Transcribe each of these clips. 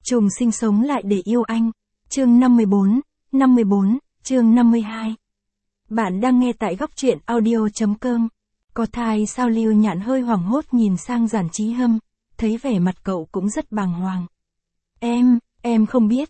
Trùng sinh sống lại để yêu anh. Chương 54, chương 52. Bạn đang nghe tại góc truyện audio.com. Có thai sao? Lưu Nhạn hơi hoảng hốt nhìn sang Giản Chí Hâm, thấy vẻ mặt cậu cũng rất bàng hoàng. Em không biết,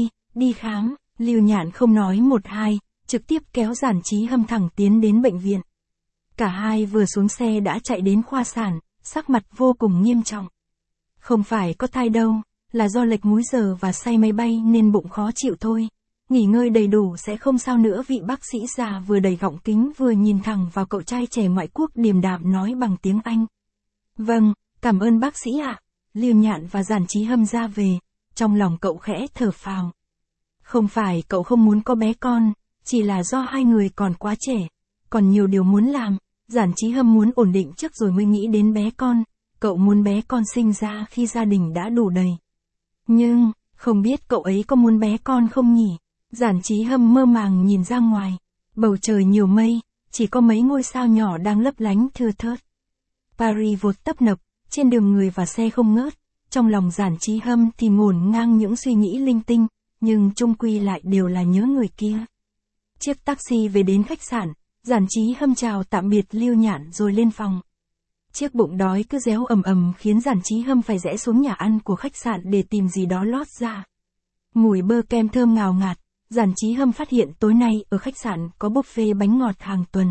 đi khám. Lưu Nhạn không nói một hai, trực tiếp kéo Giản Chí Hâm thẳng tiến đến bệnh viện. Cả hai vừa xuống xe đã chạy đến khoa sản, sắc mặt vô cùng nghiêm trọng. Không phải có thai đâu, là do lệch múi giờ và say máy bay nên bụng khó chịu thôi. Nghỉ ngơi đầy đủ sẽ không sao nữa. Vị bác sĩ già vừa đầy gọng kính vừa nhìn thẳng vào cậu trai trẻ ngoại quốc điềm đạm nói bằng tiếng Anh. Vâng, cảm ơn bác sĩ ạ. Lưu Nhạn và Giản Chí Hâm ra về, trong lòng cậu khẽ thở phào. Không phải cậu không muốn có bé con, chỉ là do hai người còn quá trẻ, còn nhiều điều muốn làm. Giản Chí Hâm muốn ổn định trước rồi mới nghĩ đến bé con, cậu muốn bé con sinh ra khi gia đình đã đủ đầy. Nhưng, không biết cậu ấy có muốn bé con không nhỉ? Giản Chí Hâm mơ màng nhìn ra ngoài, bầu trời nhiều mây, chỉ có mấy ngôi sao nhỏ đang lấp lánh thưa thớt. Paris vốn tấp nập, trên đường người và xe không ngớt, trong lòng Giản Chí Hâm thì ngổn ngang những suy nghĩ linh tinh, nhưng chung quy lại đều là nhớ người kia. Chiếc taxi về đến khách sạn, Giản Chí Hâm chào tạm biệt Lưu Nhạn rồi lên phòng. Chiếc bụng đói cứ réo ầm ầm khiến Giản Chí Hâm phải rẽ xuống nhà ăn của khách sạn để tìm gì đó lót ra. Mùi bơ kem thơm ngào ngạt, Giản Chí Hâm phát hiện tối nay ở khách sạn có buffet bánh ngọt hàng tuần.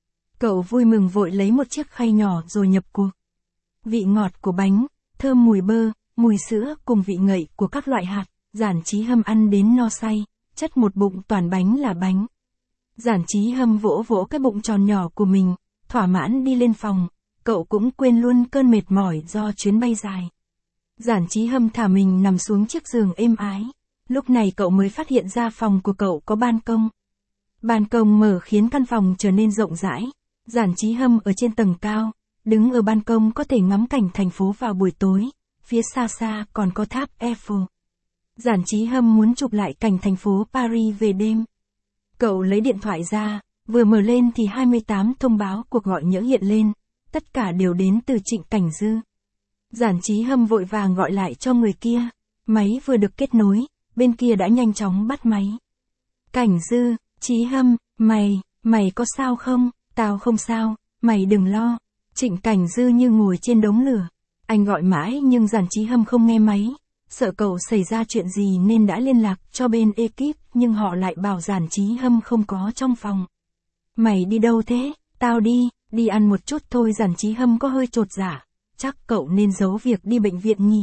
Cậu vui mừng vội lấy một chiếc khay nhỏ rồi nhập cuộc. Vị ngọt của bánh, thơm mùi bơ, mùi sữa cùng vị ngậy của các loại hạt, Giản Chí Hâm ăn đến no say, chất một bụng toàn bánh là bánh. Giản Chí Hâm vỗ vỗ cái bụng tròn nhỏ của mình, thỏa mãn đi lên phòng, cậu cũng quên luôn cơn mệt mỏi do chuyến bay dài. Giản Chí Hâm thả mình nằm xuống chiếc giường êm ái, lúc này cậu mới phát hiện ra phòng của cậu có ban công. Ban công mở khiến căn phòng trở nên rộng rãi, Giản Chí Hâm ở trên tầng cao, đứng ở ban công có thể ngắm cảnh thành phố vào buổi tối, phía xa xa còn có tháp Eiffel. Giản Chí Hâm muốn chụp lại cảnh thành phố Paris về đêm. Cậu lấy điện thoại ra, vừa mở lên thì 28 thông báo cuộc gọi nhỡ hiện lên, tất cả đều đến từ Trịnh Cảnh Dư. Giản Chí Hâm vội vàng gọi lại cho người kia, máy vừa được kết nối, bên kia đã nhanh chóng bắt máy. Cảnh Dư, Chí Hâm, mày có sao không? Tao không sao, mày đừng lo. Trịnh Cảnh Dư như ngồi trên đống lửa. Anh gọi mãi nhưng Giản Chí Hâm không nghe máy, sợ cậu xảy ra chuyện gì nên đã liên lạc cho bên ekip nhưng họ lại bảo Giản Chí Hâm không có trong phòng. Mày đi đâu thế? Tao đi ăn một chút thôi. Giản Chí Hâm có hơi chột dạ, chắc cậu nên giấu việc đi bệnh viện nhỉ.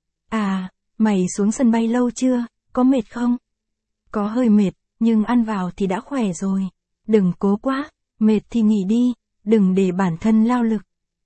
À, mày xuống sân bay lâu chưa, có mệt không? Có hơi mệt, nhưng ăn vào thì đã khỏe rồi. Đừng cố quá, mệt thì nghỉ đi, đừng để bản thân lao lực.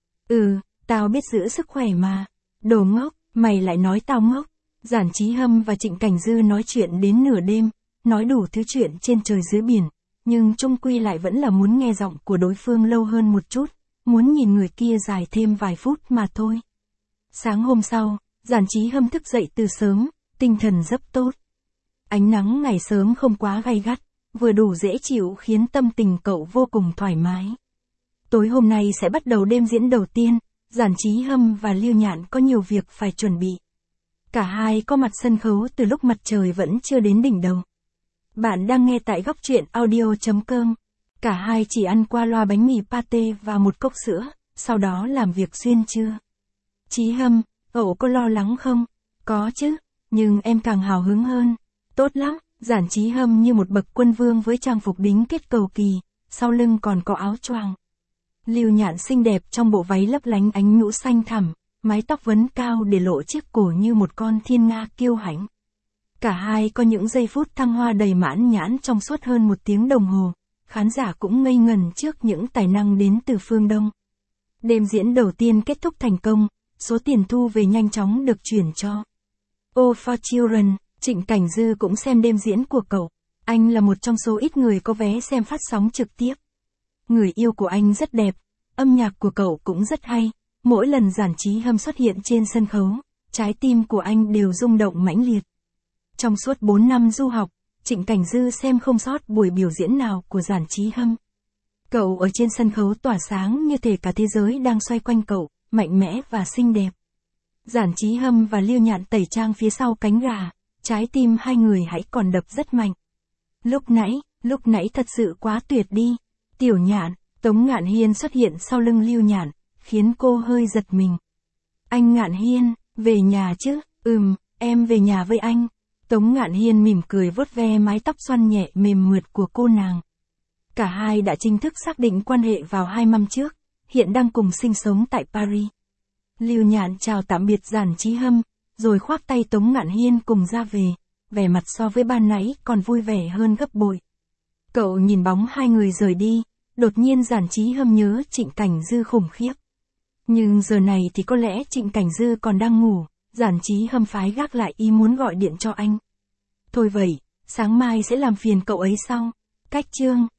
Tao biết giữ sức khỏe mà. Đồ ngốc, mày lại nói tao ngốc. Giản Chí Hâm và Trịnh Cảnh Dư nói chuyện đến nửa đêm, nói đủ thứ chuyện trên trời dưới biển, nhưng chung quy lại vẫn là muốn nghe giọng của đối phương lâu hơn một chút, muốn nhìn người kia dài thêm vài phút mà thôi. Sáng hôm sau, Giản Chí Hâm thức dậy từ sớm, tinh thần rất tốt. Ánh nắng ngày sớm không quá gay gắt, vừa đủ dễ chịu khiến tâm tình cậu vô cùng thoải mái. Tối hôm nay sẽ bắt đầu đêm diễn đầu tiên, Giản Chí Hâm và Lưu Nhạn có nhiều việc phải chuẩn bị. Cả hai có mặt sân khấu từ lúc mặt trời vẫn chưa đến đỉnh đầu. Bạn đang nghe tại góc truyện audio.com. Cả hai chỉ ăn qua loa bánh mì pate và một cốc sữa, sau đó làm việc xuyên trưa. Chí Hâm, cậu có lo lắng không? Có chứ, nhưng em càng hào hứng hơn. Tốt lắm, Giản Chí Hâm như một bậc quân vương với trang phục đính kết cầu kỳ, sau lưng còn có áo choàng. Lưu Nhạn xinh đẹp trong bộ váy lấp lánh ánh nhũ xanh thẳm, mái tóc vấn cao để lộ chiếc cổ như một con thiên nga kiêu hãnh. Cả hai có những giây phút thăng hoa đầy mãn nhãn trong suốt hơn 1 tiếng đồng hồ, khán giả cũng ngây ngần trước những tài năng đến từ phương Đông. Đêm diễn đầu tiên kết thúc thành công, số tiền thu về nhanh chóng được chuyển cho All for Children. Trịnh Cảnh Dư cũng xem đêm diễn của cậu, anh là một trong số ít người có vé xem phát sóng trực tiếp. Người yêu của anh rất đẹp, âm nhạc của cậu cũng rất hay, mỗi lần Giản Chí Hâm xuất hiện trên sân khấu, trái tim của anh đều rung động mãnh liệt. Trong suốt 4 năm du học, Trịnh Cảnh Dư xem không sót buổi biểu diễn nào của Giản Chí Hâm. Cậu ở trên sân khấu tỏa sáng như thể cả thế giới đang xoay quanh cậu, mạnh mẽ và xinh đẹp. Giản Chí Hâm và Lưu Nhạn tẩy trang phía sau cánh gà, trái tim hai người hãy còn đập rất mạnh. Lúc nãy thật sự quá tuyệt đi. Tiểu Nhạn, Tống Ngạn Hiên xuất hiện sau lưng Lưu Nhạn, khiến cô hơi giật mình. Anh Ngạn Hiên, về nhà chứ? Em về nhà với anh. Tống Ngạn Hiên mỉm cười vuốt ve mái tóc xoăn nhẹ mềm mượt của cô nàng. Cả hai đã chính thức xác định quan hệ vào 2 năm trước, hiện đang cùng sinh sống tại Paris. Lưu Nhạn chào tạm biệt Giản Chí Hâm, rồi khoác tay Tống Ngạn Hiên cùng ra về, vẻ mặt so với ban nãy còn vui vẻ hơn gấp bội. Cậu nhìn bóng hai người rời đi, đột nhiên Giản Chí Hâm nhớ Trịnh Cảnh Dư khủng khiếp. Nhưng giờ này thì có lẽ Trịnh Cảnh Dư còn đang ngủ, Giản Chí Hâm phái gác lại ý muốn gọi điện cho anh. Thôi vậy, sáng mai sẽ làm phiền cậu ấy sau. Cách chương